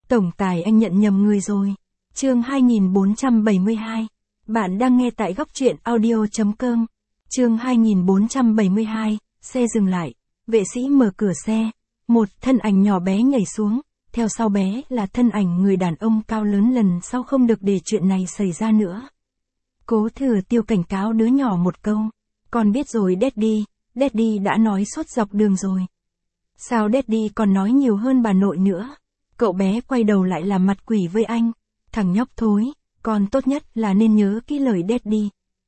Tổng tài anh nhận nhầm người rồi. Chương 2472. Bạn đang nghe tại góc truyện audio.com. Chương 2472, xe dừng lại. Vệ sĩ mở cửa xe. Một thân ảnh nhỏ bé nhảy xuống. Theo sau bé là thân ảnh người đàn ông cao lớn, lần sau không được để chuyện này xảy ra nữa. Cố Thừa Tiêu cảnh cáo đứa nhỏ một câu. Con biết rồi Daddy, Daddy đã nói suốt dọc đường rồi. Sao Daddy còn nói nhiều hơn bà nội nữa? Cậu bé quay đầu lại làm mặt quỷ với anh. Thằng nhóc thối, con tốt nhất là nên nhớ kỹ lời Daddy.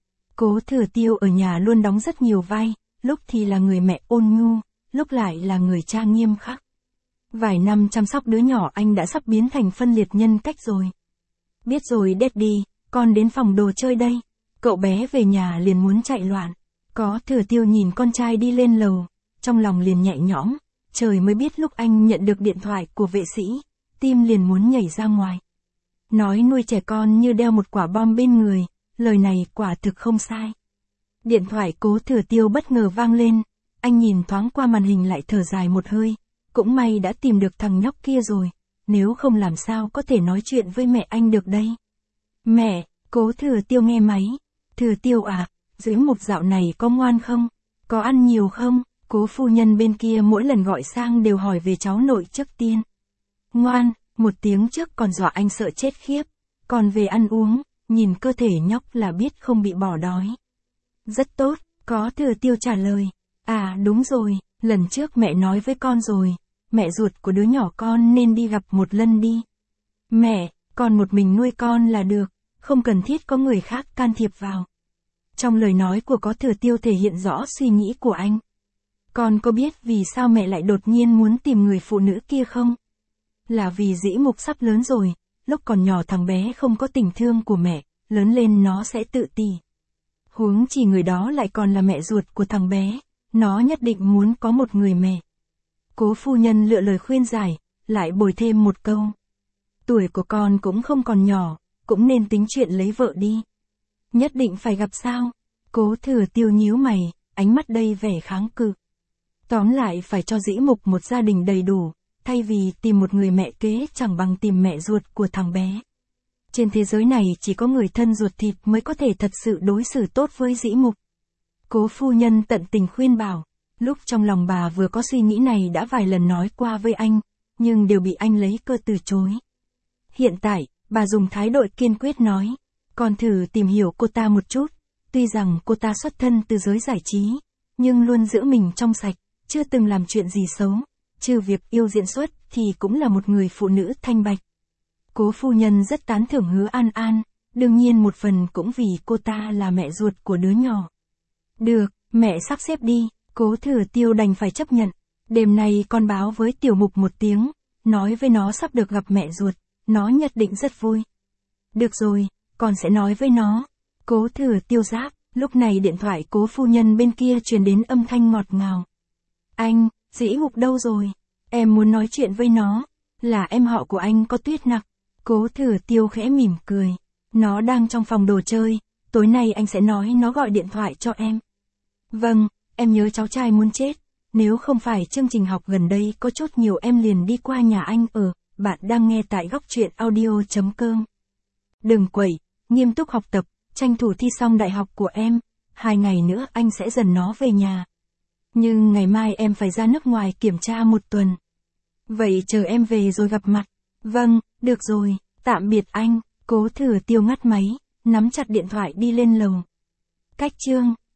Cố Thừa Tiêu ở nhà luôn đóng rất nhiều vai, lúc thì là người mẹ ôn nhu, lúc lại là người cha nghiêm khắc. Vài năm chăm sóc đứa nhỏ anh đã sắp biến thành phân liệt nhân cách rồi. Biết rồi Daddy, con đến phòng đồ chơi đây. Cậu bé về nhà liền muốn chạy loạn. Có Thừa Tiêu nhìn con trai đi lên lầu, trong lòng liền nhẹ nhõm. Trời mới biết lúc anh nhận được điện thoại của vệ sĩ, tim liền muốn nhảy ra ngoài. Nói nuôi trẻ con như đeo một quả bom bên người, lời này quả thực không sai. Điện thoại Cố Thừa Tiêu bất ngờ vang lên, anh nhìn thoáng qua màn hình lại thở dài một hơi. Cũng may đã tìm được thằng nhóc kia rồi, nếu không làm sao có thể nói chuyện với mẹ anh được đây. Mẹ, Cố Thừa Tiêu nghe máy. Thừa Tiêu à, dưới một dạo này có ngoan không? Có ăn nhiều không? Cố phu nhân bên kia mỗi lần gọi sang đều hỏi về cháu nội trước tiên. Ngoan, một tiếng trước còn dọa anh sợ chết khiếp. Còn về ăn uống, nhìn cơ thể nhóc là biết không bị bỏ đói. Rất tốt, Có Thừa Tiêu trả lời. À đúng rồi, lần trước mẹ nói với con rồi, mẹ ruột của đứa nhỏ con nên đi gặp một lần đi. Mẹ, con một mình nuôi con là được, không cần thiết có người khác can thiệp vào. Trong lời nói của Có Thừa Tiêu thể hiện rõ suy nghĩ của anh. Con có biết vì sao mẹ lại đột nhiên muốn tìm người phụ nữ kia không? Là vì Dĩ Mục sắp lớn rồi, lúc còn nhỏ thằng bé không có tình thương của mẹ, lớn lên nó sẽ tự ti. Huống chỉ người đó lại còn là mẹ ruột của thằng bé, nó nhất định muốn có một người mẹ. Cố phu nhân lựa lời khuyên giải, lại bồi thêm một câu. Tuổi của con cũng không còn nhỏ, cũng nên tính chuyện lấy vợ đi. Nhất định phải gặp sao? Cố Thừa Tiêu nhíu mày, ánh mắt đầy vẻ kháng cự. Tóm lại phải cho Dĩ Mục một gia đình đầy đủ, thay vì tìm một người mẹ kế chẳng bằng tìm mẹ ruột của thằng bé. Trên thế giới này chỉ có người thân ruột thịt mới có thể thật sự đối xử tốt với Dĩ Mục. Cố phu nhân tận tình khuyên bảo, lúc trong lòng bà vừa có suy nghĩ này đã vài lần nói qua với anh, nhưng đều bị anh lấy cơ từ chối. Hiện tại, bà dùng thái độ kiên quyết nói, con thử tìm hiểu cô ta một chút, tuy rằng cô ta xuất thân từ giới giải trí, nhưng luôn giữ mình trong sạch, chưa từng làm chuyện gì xấu, trừ việc yêu diễn xuất thì cũng là một người phụ nữ thanh bạch. Cố phu nhân rất tán thưởng Hứa An An, đương nhiên một phần cũng vì cô ta là mẹ ruột của đứa nhỏ. Được, mẹ sắp xếp đi, Cố Thừa Tiêu đành phải chấp nhận. Đêm nay con báo với Tiểu Mục một tiếng, nói với nó sắp được gặp mẹ ruột, nó nhất định rất vui. Được rồi, con sẽ nói với nó. Cố Thừa Tiêu giáp, lúc này điện thoại Cố phu nhân bên kia truyền đến âm thanh ngọt ngào. Anh, Dĩ Mục đâu rồi? Em muốn nói chuyện với nó. Là em họ của anh có Tuyết Nặc. Cố Thừa Tiêu khẽ mỉm cười. Nó đang trong phòng đồ chơi, tối nay anh sẽ nói nó gọi điện thoại cho em. Vâng, em nhớ cháu trai muốn chết. Nếu không phải chương trình học gần đây có chút nhiều em liền đi qua nhà anh ở. Bạn đang nghe tại góc truyện audio.com. Đừng quẩy, nghiêm túc học tập, tranh thủ thi xong đại học của em. 2 ngày nữa anh sẽ dần nó về nhà. Nhưng ngày mai em phải ra nước ngoài kiểm tra 1 tuần. Vậy chờ em về rồi gặp mặt. Vâng, được rồi, tạm biệt anh. Cố Thừa Tiêu ngắt máy, nắm chặt điện thoại đi lên lầu. Cách chương